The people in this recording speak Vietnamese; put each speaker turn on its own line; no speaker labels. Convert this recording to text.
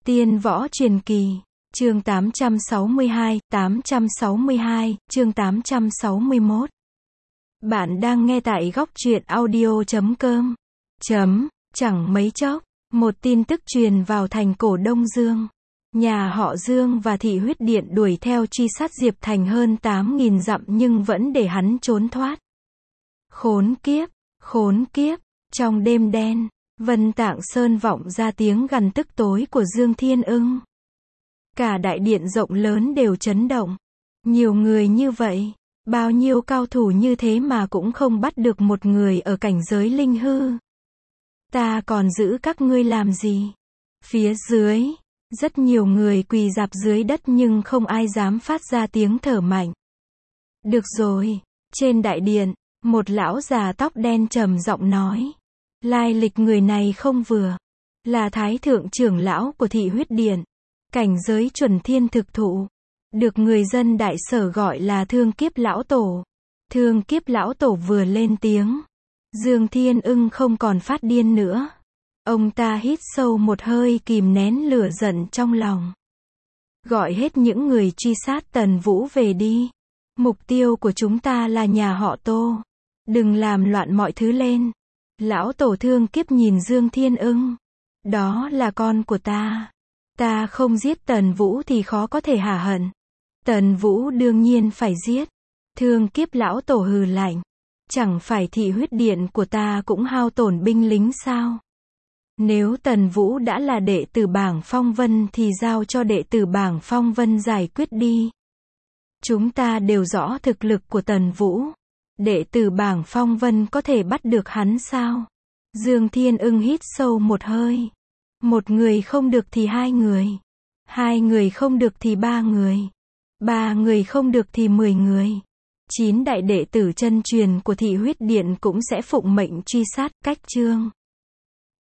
Tiên Võ Truyền Kỳ, chương 862, chương 861. Bạn đang nghe tại góc truyện audio.com. Chẳng mấy chốc, một tin tức truyền vào thành cổ Đông Dương. Nhà họ Dương và Thị Huyết Điện đuổi theo truy sát Diệp Thành hơn 8.000 dặm nhưng vẫn để hắn trốn thoát. Khốn kiếp, trong đêm đen, Vân Tạng Sơn vọng ra tiếng gằn tức tối của Dương Thiên Ưng. Cả đại điện rộng lớn đều chấn động. Nhiều người như vậy, bao nhiêu cao thủ như thế mà cũng không bắt được một người ở cảnh giới linh hư. Ta còn giữ các ngươi làm gì? Phía dưới, rất nhiều người quỳ rạp dưới đất nhưng không ai dám phát ra tiếng thở mạnh. Được rồi, trên đại điện, một lão già tóc đen trầm giọng nói. Lai lịch người này không vừa. Là Thái Thượng trưởng lão của Thị Huyết Điện. Cảnh giới chuẩn thiên thực thụ. Được người dân đại sở gọi là Thương Kiếp Lão Tổ. Thương Kiếp Lão Tổ vừa lên tiếng, Dương Thiên Ưng không còn phát điên nữa. Ông ta hít sâu một hơi kìm nén lửa giận trong lòng. Gọi hết những người truy sát Tần Vũ về đi. Mục tiêu của chúng ta là nhà họ Tô. Đừng làm loạn mọi thứ lên. Lão Tổ Thương Kiếp nhìn Dương Thiên Ưng. Đó là con của ta. Ta không giết Tần Vũ thì khó có thể hả hận. Tần Vũ đương nhiên phải giết. Thương Kiếp Lão Tổ hừ lạnh. Chẳng phải Thị Huyết Điện của ta cũng hao tổn binh lính sao? Nếu Tần Vũ đã là đệ tử Bảng Phong Vân thì giao cho đệ tử Bảng Phong Vân giải quyết đi. Chúng ta đều rõ thực lực của Tần Vũ. Đệ tử Bảng Phong Vân có thể bắt được hắn sao? Dương Thiên Ưng hít sâu một hơi. Một người không được thì hai người. Hai người không được thì ba người. Ba người không được thì 10 người. 9 đại đệ tử chân truyền của Thị Huyết Điện cũng sẽ phụng mệnh truy sát. Cách chương.